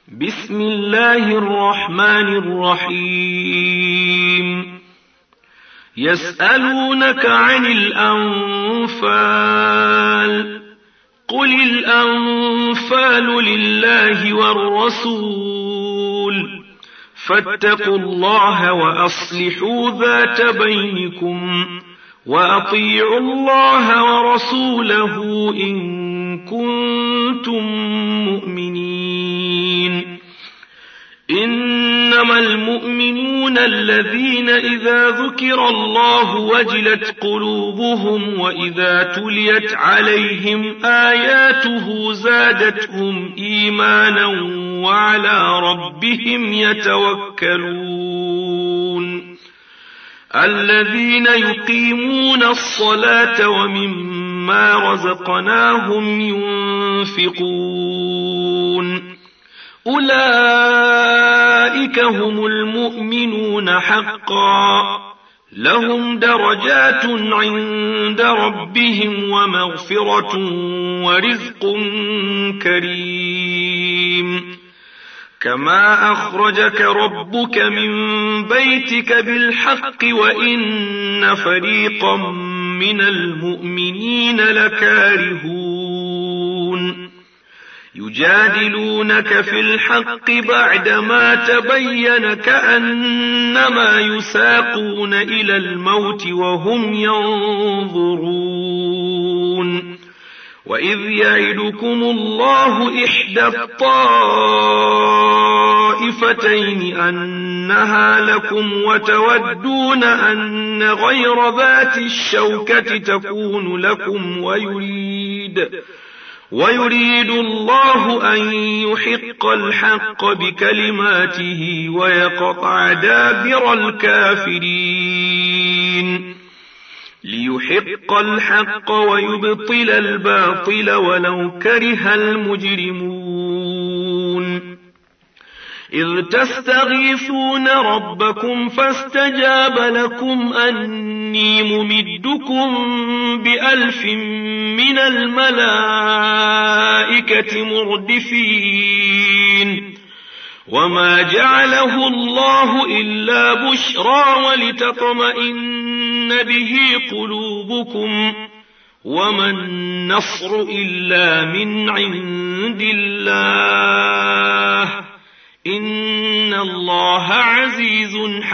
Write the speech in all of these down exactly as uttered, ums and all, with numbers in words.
بسم الله الرحمن الرحيم. يسألونك عن الأنفال قل الأنفال لله والرسول فاتقوا الله وأصلحوا ذات بينكم وأطيعوا الله ورسوله إن كنتم مؤمنين. إنما المؤمنون الذين إذا ذكر الله وجلت قلوبهم وإذا تليت عليهم آياته زادتهم إيمانا وعلى ربهم يتوكلون. الذين يقيمون الصلاة ومما رزقناهم ينفقون أولئك هم المؤمنون حقا لهم درجات عند ربهم ومغفرة ورزق كريم. كما أخرجك ربك من بيتك بالحق وإن فريقا من المؤمنين لكارهون. يجادلونك في الحق بعدما تبين كأنما يساقون إلى الموت وهم ينظرون. وإذ يعدكم الله إحدى الطائفتين أنها لكم وتودون أن غير ذات الشوكة تكون لكم ويريد ويريد الله أن يحق الحق بكلماته ويقطع دابر الكافرين. ليحق الحق ويبطل الباطل ولو كره المجرمون. إذ تستغيثون ربكم فاستجاب لكم أني ممدكم بألف من الملائكة مردفين. وما جعله الله إلا بشرى ولتطمئن به قلوبكم وما النصر إلا من عند الله إن الله عزيز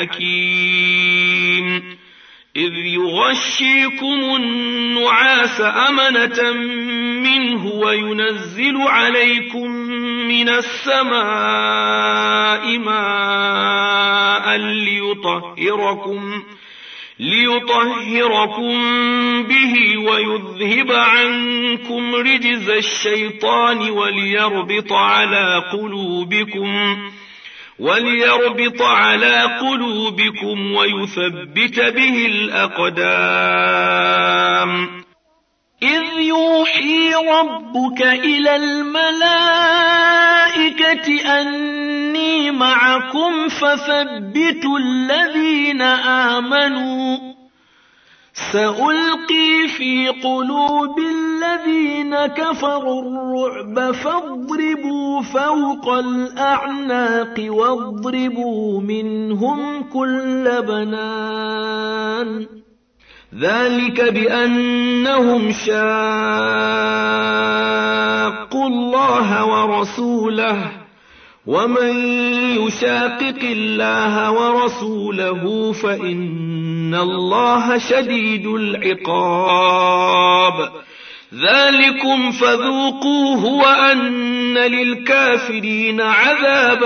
حكيم. إذ يغشيكم النعاس أمنة منه وينزل عليكم من السماء ماء ليطهركم ليطهركم به ويذهب عنكم رجز الشيطان وليربط على قلوبكم وليربط على قلوبكم ويثبت به الأقدام. إذ يوحي ربك إلى الملائكة أني معكم فثبتوا الذين آمنوا سألقي في قلوب الذين كفروا الرعب فاضربوا فوق الأعناق واضربوا منهم كل بنان. ذلك بأنهم شاقوا الله ورسوله ومن يشاقق الله ورسوله فإن الله شديد العقاب. ذلكم فذوقوه وأن للكافرين عذاب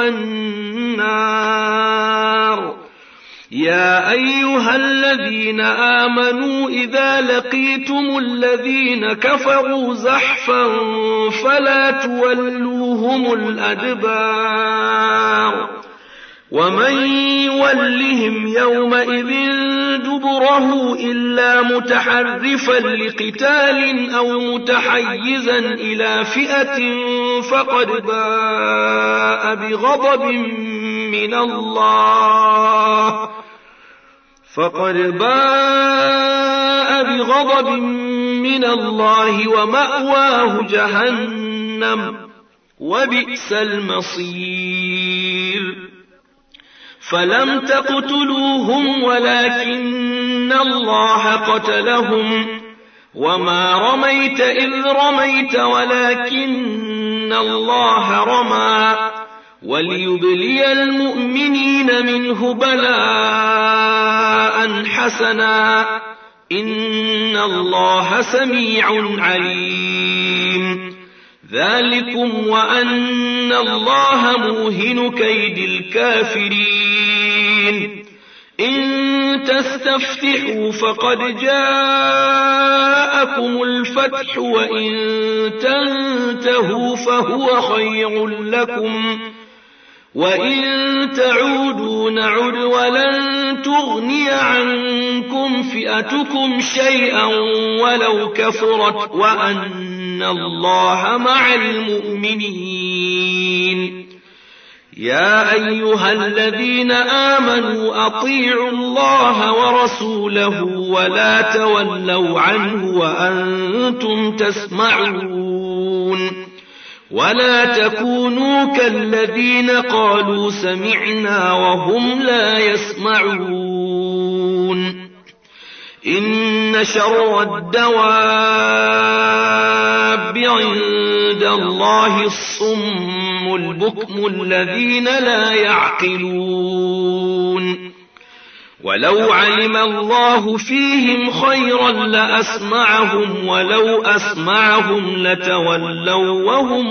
النار. يا أيها الذين آمنوا إذا لقيتم الذين كفروا زحفا فلا تولوهم الأدبار. ومن يولهم يومئذ دبره إلا متحرفا لقتال أو متحيزا إلى فئة فقد باء بغضب من الله فقد باء بغضب من الله ومأواه جهنم وبئس المصير. فلم تقتلوهم ولكن الله قتلهم وما رميت إذ رميت ولكن الله رمى وليبلي المؤمنين منه بلاء حسنا إن الله سميع عليم. ذلكم وأن الله موهن كيد الكافرين. إن تستفتحوا فقد جاءكم الفتح وإن تنتهوا فهو خير لكم وإن تعودوا نعد ولن تغني عنكم فئتكم شيئا ولو كثرت وأن الله مع المؤمنين. يا أيها الذين آمنوا أطيعوا الله ورسوله ولا تولوا عنه وأنتم تسمعون. ولا تكونوا كالذين قالوا سمعنا وهم لا يسمعون. إن شر الدواب عند الله الصم البكم الذين لا يعقلون. ولو علم الله فيهم خيرا لأسمعهم ولو أسمعهم لتولوا وهم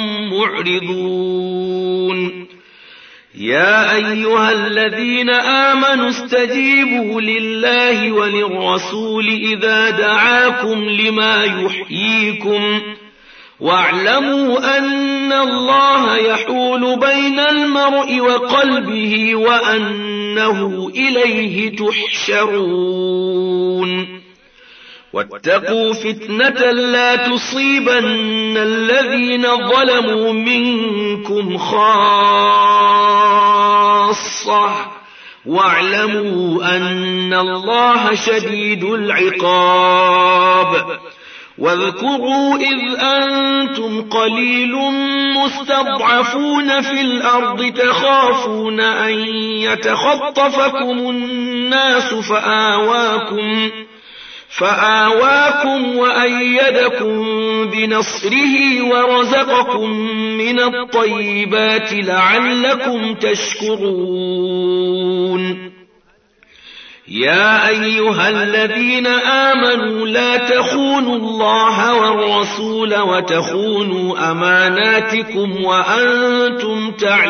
معرضون. يا أيها الذين آمنوا استجيبوا لله وللرسول إذا دعاكم لما يحييكم واعلموا أن الله يحول بين المرء وقلبه وأنه إليه تحشرون. واتقوا فتنة لا تصيبن الذين ظلموا منكم خاصة واعلموا أن الله شديد العقاب. واذكروا إذ أنتم قليل مستضعفون في الأرض تخافون أن يتخطفكم الناس فآواكم فآواكم وأيدكم بنصره ورزقكم من الطيبات لعلكم تشكرون. يا أيها الذين آمنوا لا تخونوا الله والرسول وتخونوا أماناتكم وأنتم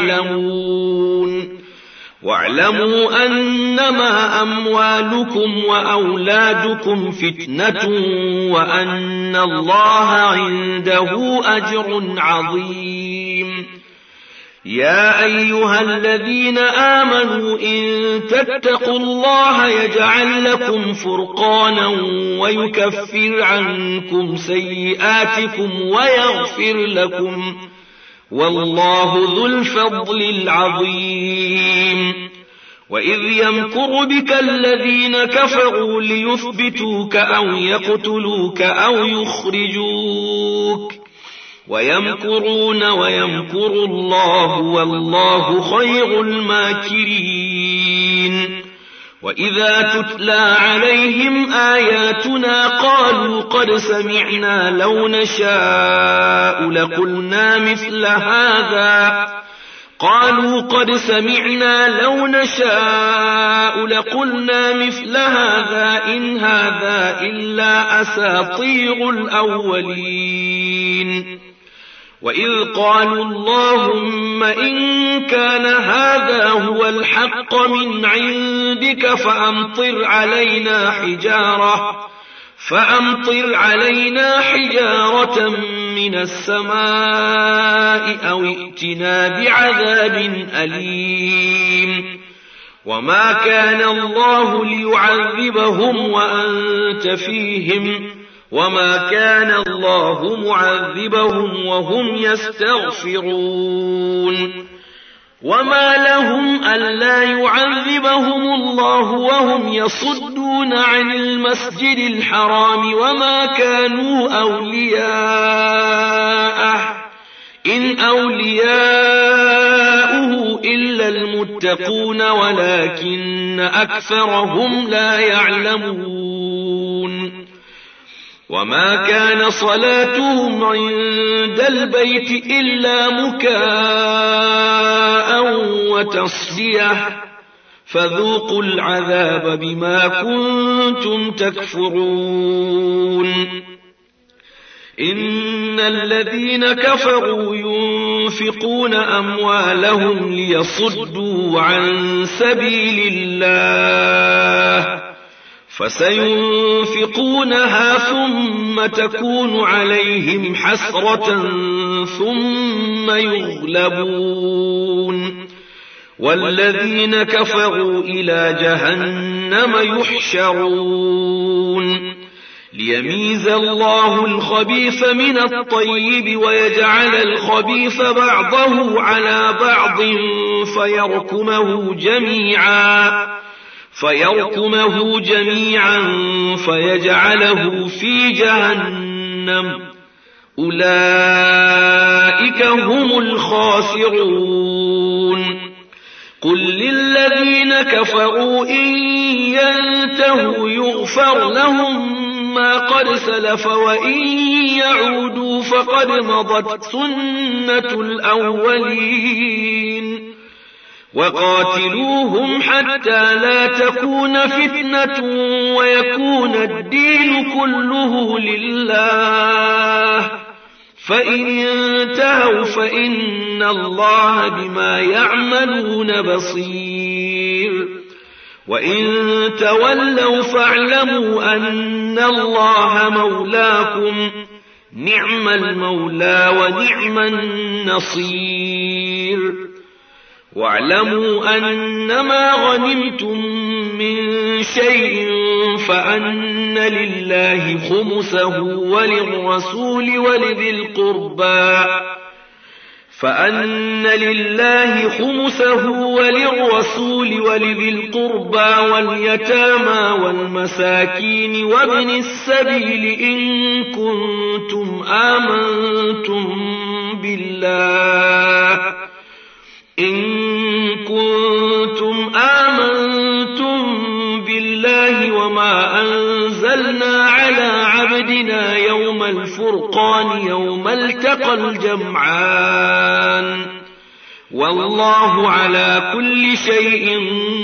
تعلمون. واعلموا أنما أموالكم وأولادكم فتنة وأن الله عنده أجر عظيم. يا أيها الذين آمنوا إن تتقوا الله يجعل لكم فرقانا ويكفر عنكم سيئاتكم ويغفر لكم والله ذو الفضل العظيم. وإذ يمكر بك الذين كفروا ليثبتوك أو يقتلوك أو يخرجوك ويمكرون ويمكر الله والله خير الماكرين. وإذا تتلى عليهم آياتنا قالوا قد سمعنا لو نشاء لقلنا مثل هذا قالوا قد سمعنا لو نشاء لقلنا مثل هذا إن هذا إلا أساطير الأولين. وإذ قالوا اللهم إن كان هذا هو الحق من عندك فأمطر علينا حجارة فأمطر علينا حجارة من السماء أو ائتنا بعذاب أليم. وما كان الله ليعذبهم وأنت فيهم وما كان الله معذبهم وهم يستغفرون. وما لهم ألا يعذبهم الله وهم يصدون عن المسجد الحرام وما كانوا أولياءه إن أولياؤه إلا المتقون ولكن أكثرهم لا يعلمون وما كان صلاتهم عند البيت إلا مكاء وتصدية فذوقوا العذاب بما كنتم تكفرون إن الذين كفروا ينفقون أموالهم ليصدوا عن سبيل الله فسينفقونها ثم تكون عليهم حسرة ثم يغلبون والذين كفروا إلى جهنم يحشرون ليميز الله الخبيث من الطيب ويجعل الخبيث بعضه على بعض فيركمه جميعا فيركمه جميعا فيجعله في جهنم أولئك هم الخاسرون قل للذين كفروا إن ينتهوا يغفر لهم ما قد سلف وإن يعودوا فقد مضت سنة الأولين وقاتلوهم حتى لا تكون فتنة ويكون الدين كله لله فإن انتهوا فإن الله بما يعملون بصير وإن تولوا فاعلموا أن الله مولاكم نعم المولى ونعم النصير واعلموا أنما غنمتم من شيء فأن لله خمسه وللرسول ولذي القربى فأن لله خمسه وللرسول ولذي القربى واليتامى والمساكين وابن السبيل إن كنتم آمنتم بالله إن كنتم آمنتم بالله وما أنزلنا على عبدنا يوم الفرقان يوم التقى الجمعان والله على كل شيء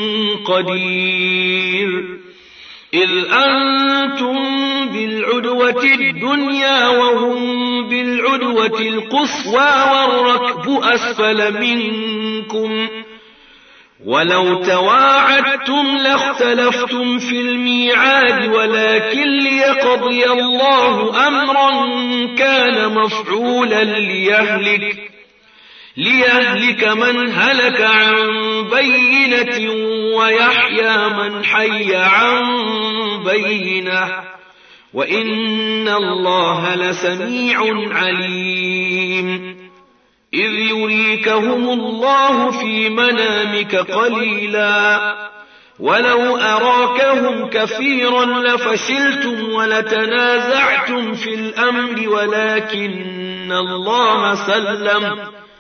قدير إذ أنتم بالعدوة الدنيا وهم بالعدوة القصوى والركب أسفل منكم ولو تواعدتم لاختلفتم في الميعاد ولكن ليقضي الله أمرا كان مفعولا ليهلك ليهلك من هلك عن بينة ويحيى من حي عن بينة وإن الله لسميع عليم إذ يريكهم الله في منامك قليلا ولو أراكهم كثيرا لفشلتم ولتنازعتم في الأمر ولكن الله سلم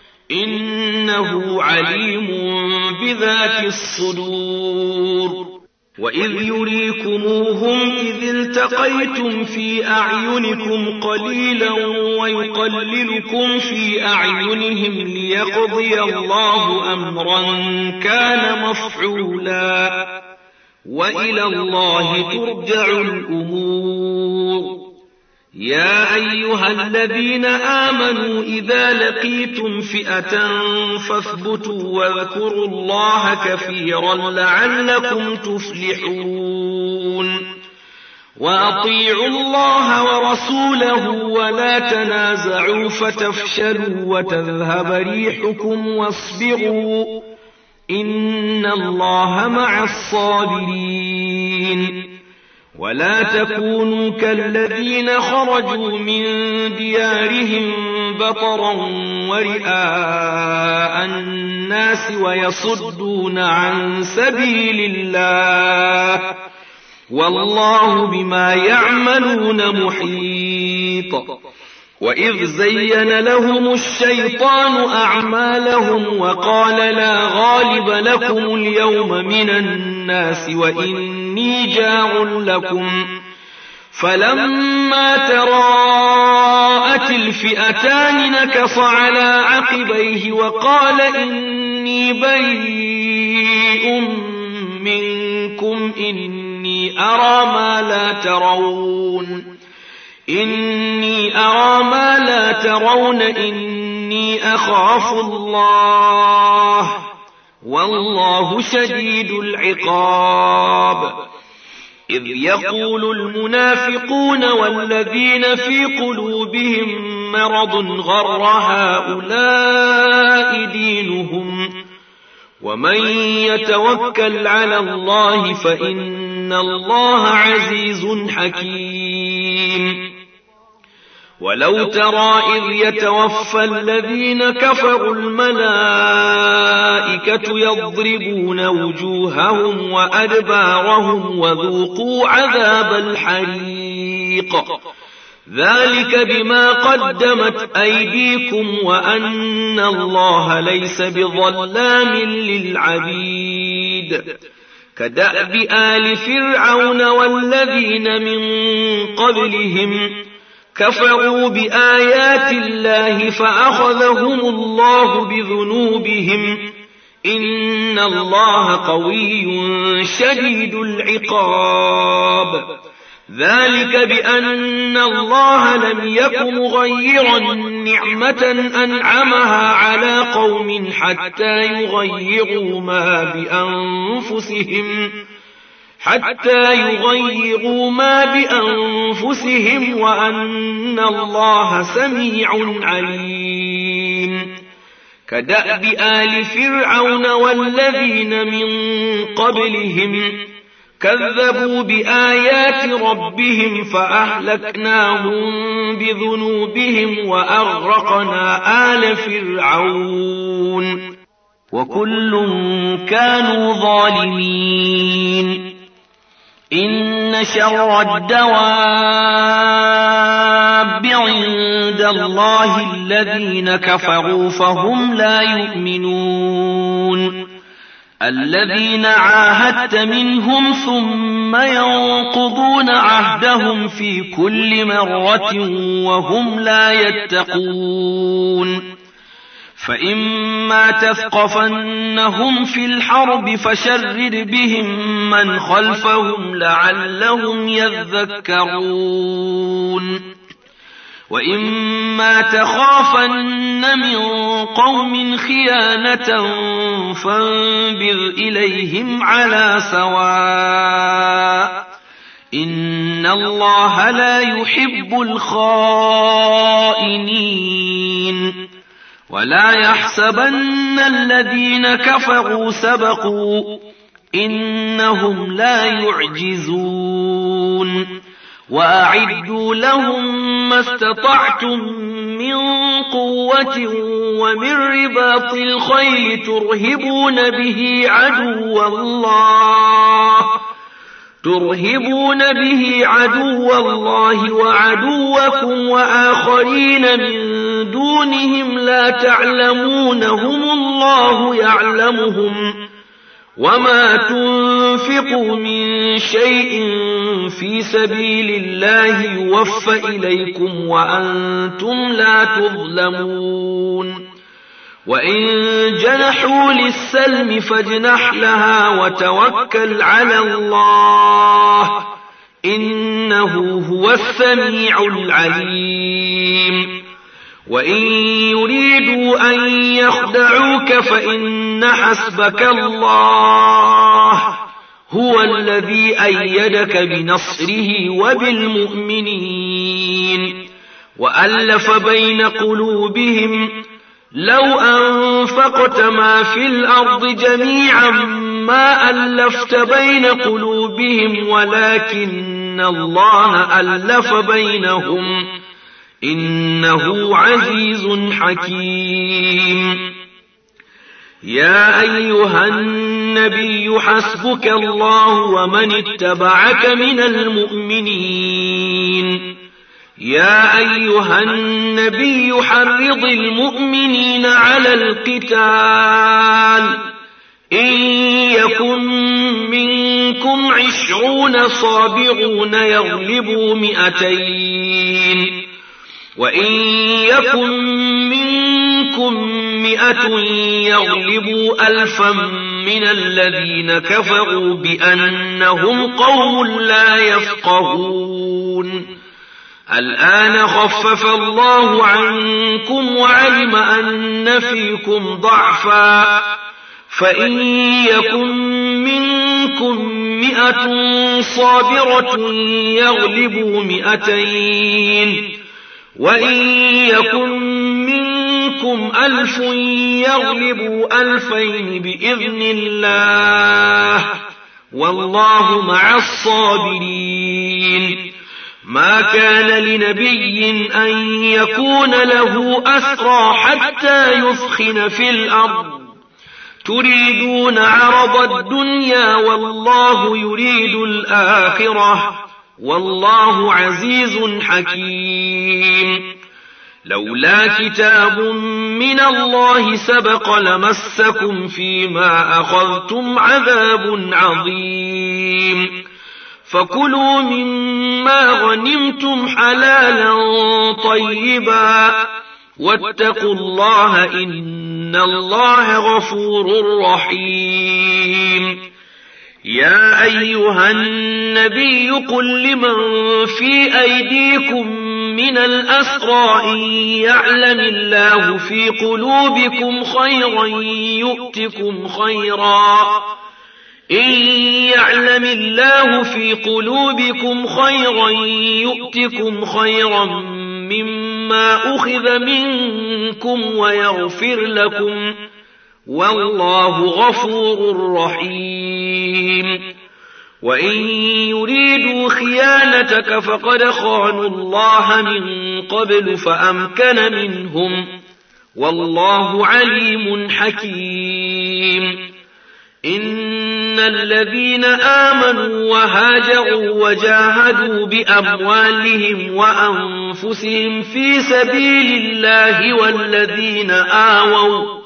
إنه عليم بذات الصدور وإذ يريكموهم إذ التقيتم في أعينكم قليلا ويقللكم في أعينهم ليقضي الله أمرا كان مفعولا وإلى الله ترجع الأمور يا أيها الذين آمنوا إذا لقيتم فئة فاثبتوا واذكروا الله كثيرا لعلكم تفلحون وأطيعوا الله ورسوله ولا تنازعوا فتفشلوا وتذهب ريحكم واصبروا إن الله مع الصابرين ولا تكونوا كالذين خرجوا من ديارهم بطرا ورئاء الناس ويصدون عن سبيل الله والله بما يعملون محيط وإذ زين لهم الشيطان أعمالهم وقال لا غالب لكم اليوم من الناس وإني جاع لكم فلما تراءت الفئتان نكص على عقبيه وقال إني بريء منكم إني أرى ما لا ترون إني أرى ما لا ترون إني أخاف الله والله شديد العقاب إذ يقول المنافقون والذين في قلوبهم مرض غر هؤلاء دينهم ومن يتوكل على الله فإن الله عزيز حكيم ولو ترى إذ يتوفى الذين كفروا الملائكة يضربون وجوههم وأدبارهم وذوقوا عذاب الحريق ذلك بما قدمت أيديكم وأن الله ليس بظلام للعبيد كدأب آل فرعون والذين من قبلهم كفروا بآيات الله فأخذهم الله بذنوبهم إن الله قوي شديد العقاب ذلك بأن الله لم يك مغيرا نعمة أنعمها على قوم حتى يغيروا ما بأنفسهم حتى يغيروا ما بأنفسهم وأن الله سميع عليم كدأب آل فرعون والذين من قبلهم كذبوا بآيات ربهم فأهلكناهم بذنوبهم وأغرقنا آل فرعون وكل كانوا ظالمين إن شر الدواب عند الله الذين كفروا فهم لا يؤمنون الذين عاهدت منهم ثم ينقضون عهدهم في كل مرة وهم لا يتقون فإما تثقفنهم في الحرب فشرد بهم من خلفهم لعلهم يذكرون وإما تخافن من قوم خيانة فانبذ إليهم على سواء إن الله لا يحب الخائنين ولا يحسبن الذين كفروا سبقوا إنهم لا يعجزون وأعدوا لهم ما استطعتم من قوة ومن رباط الخيل ترهبون به عدو الله ترهبون به عدو الله وعدوكم وآخرين من دونهم لا تعلمونهم الله يعلمهم وما تنفقوا من شيء في سبيل الله يوفى إليكم وأنتم لا تظلمون وإن جنحوا للسلم فاجنح لها وتوكل على الله إنه هو السميع العليم وإن يريدوا أن يخدعوك فإن حسبك الله هو الذي أيدك بنصره وبالمؤمنين وألف بين قلوبهم لو أنفقت ما في الأرض جميعا ما ألفت بين قلوبهم ولكن الله ألف بينهم إنه عزيز حكيم يا أيها النبي حسبك الله ومن اتبعك من المؤمنين يا أيها النبي حرض المؤمنين على القتال إن يكن منكم عشرون صابرون يغلبوا مئتين وإن يكن منكم مئة يغلبوا ألفا من الذين كفروا بأنهم قوم لا يفقهون الآن خفف الله عنكم وعلم أن فيكم ضعفا فإن يكن منكم مئة صابرة يغلبوا مئتين وإن يكن منكم ألف يغلبوا ألفين بإذن الله والله مع الصابرين ما كان لنبي أن يكون له أسرى حتى يثخن في الأرض تريدون عرض الدنيا والله يريد الآخرة والله عزيز حكيم لولا كتاب من الله سبق لمسكم فيما أخذتم عذاب عظيم فكلوا مما غنمتم حلالا طيبا واتقوا الله إن الله غفور رحيم يا أيها النبي قل لمن في أيديكم من الأسرى إن يعلم الله في قلوبكم خيرا يؤتكم خيرا إن يعلم الله في قلوبكم خيرا يؤتكم خيرا مما أخذ منكم ويغفر لكم والله غفور رحيم وإن يريدوا خيانتك فقد خانوا الله من قبل فأمكن منهم والله عليم حكيم إن الذين آمنوا وهاجروا وجاهدوا بأموالهم وأنفسهم في سبيل الله والذين آووا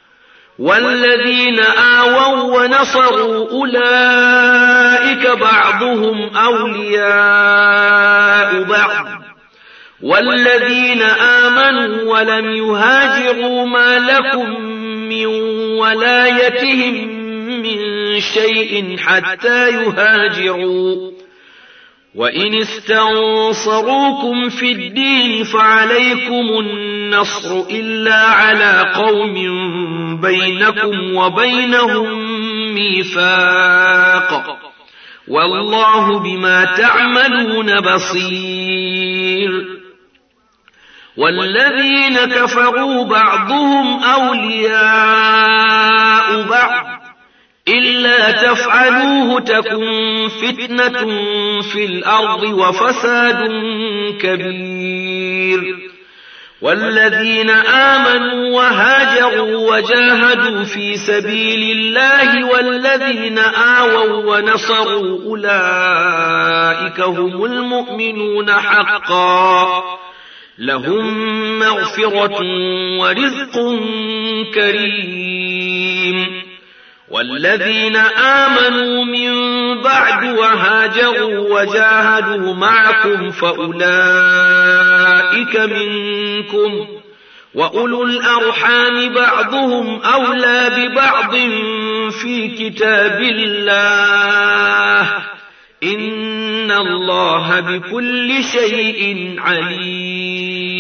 والذين آووا ونصروا أولئك بعضهم أولياء بعض والذين آمنوا ولم يهاجروا ما لكم من ولايتهم من شيء حتى يهاجروا وإن استنصروكم في الدين فعليكم النصر إلا على قوم بينكم وبينهم ميثاق والله بما تعملون بصير والذين كفروا بعضهم أولياء بعض إلا تفعلوه تكن فتنة في الأرض وفساد كبير والذين آمنوا وهاجروا وجاهدوا في سبيل الله والذين آووا ونصروا أولئك هم المؤمنون حقا لهم مغفرة ورزق كريم والذين آمنوا من بعد وهاجروا وجاهدوا معكم فأولئك منكم وأولو الأرحام بعضهم أولى ببعض في كتاب الله إن الله بكل شيء عليم